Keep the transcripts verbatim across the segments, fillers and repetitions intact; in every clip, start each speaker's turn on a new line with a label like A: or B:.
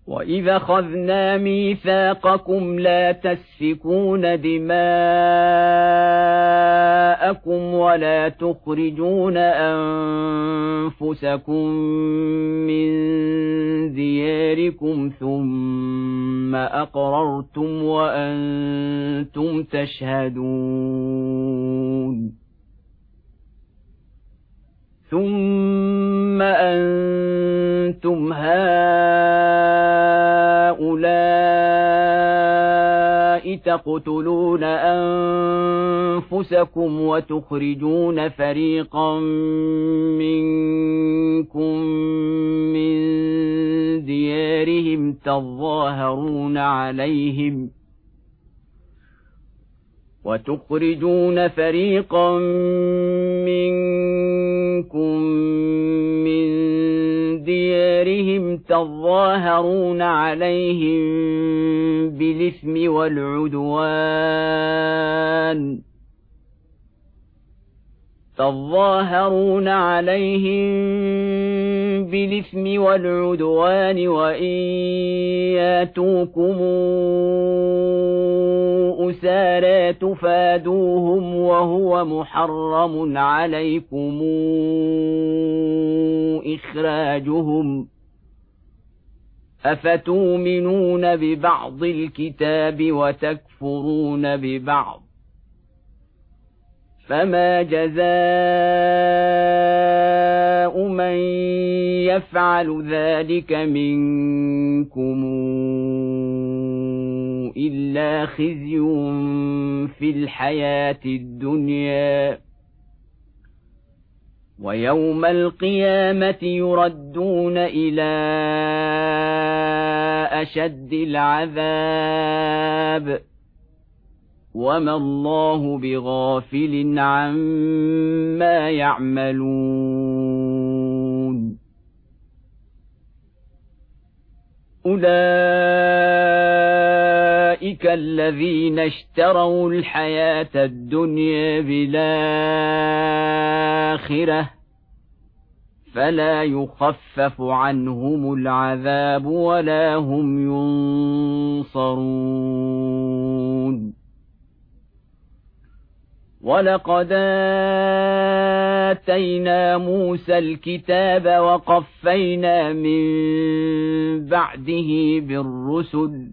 A: وَإِذَا أَخَذْنَا مِيثَاقَكُمْ لَا تَسْفِكُونَ دِمَاءَكُمْ وَلَا تُخْرِجُونَ أَنفُسَكُم مِّن دِيَارِكُمْ ثُمَّ أَقْرَرْتُمْ وَأَنتُمْ تَشْهَدُونَ ثُمَّ أَنتُمْ هَؤُلَاءِ تَقْتُلُونَ أَنفُسَكُمْ وَتُخْرِجُونَ فَرِيقًا مِّنكُم مِّن دِيَارِهِمْ تَظَاهَرُونَ عَلَيْهِمْ وتخرجون فريقا منكم من ديارهم تظاهرون عليهم بالإثم والعدوان تظاهرون عليهم بالإثم والعدوان وإن ياتوكم أسارى تفادوهم وهو محرم عليكم إخراجهم أفتؤمنون ببعض الكتاب وتكفرون ببعض فما جزاء من يفعل ذلك منكم إلا خزي في الحياة الدنيا ويوم القيامة يردون إلى أشد العذاب وما الله بغافل عما يعملون أولئك الذين اشتروا الحياة الدنيا بالآخرة فلا يخفف عنهم العذاب ولا هم ينصرون ولقد آتينا موسى الكتاب وقفينا من بعده بالرسل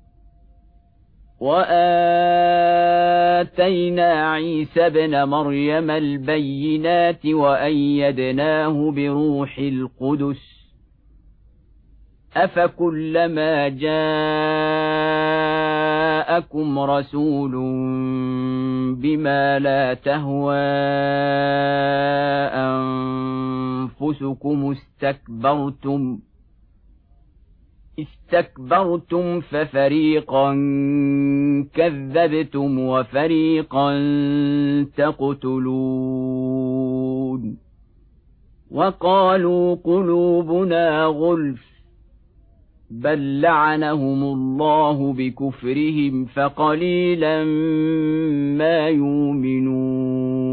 A: وآتينا عيسى ابن مريم البينات وأيدناه بروح القدس أفكلما جاءكم رسول بما لا تهوى أنفسكم استكبرتم استكبرتم ففريقا كذبتم وفريقا تقتلون وقالوا قلوبنا غلف بل لعنهم الله بكفرهم فقليلا ما يؤمنون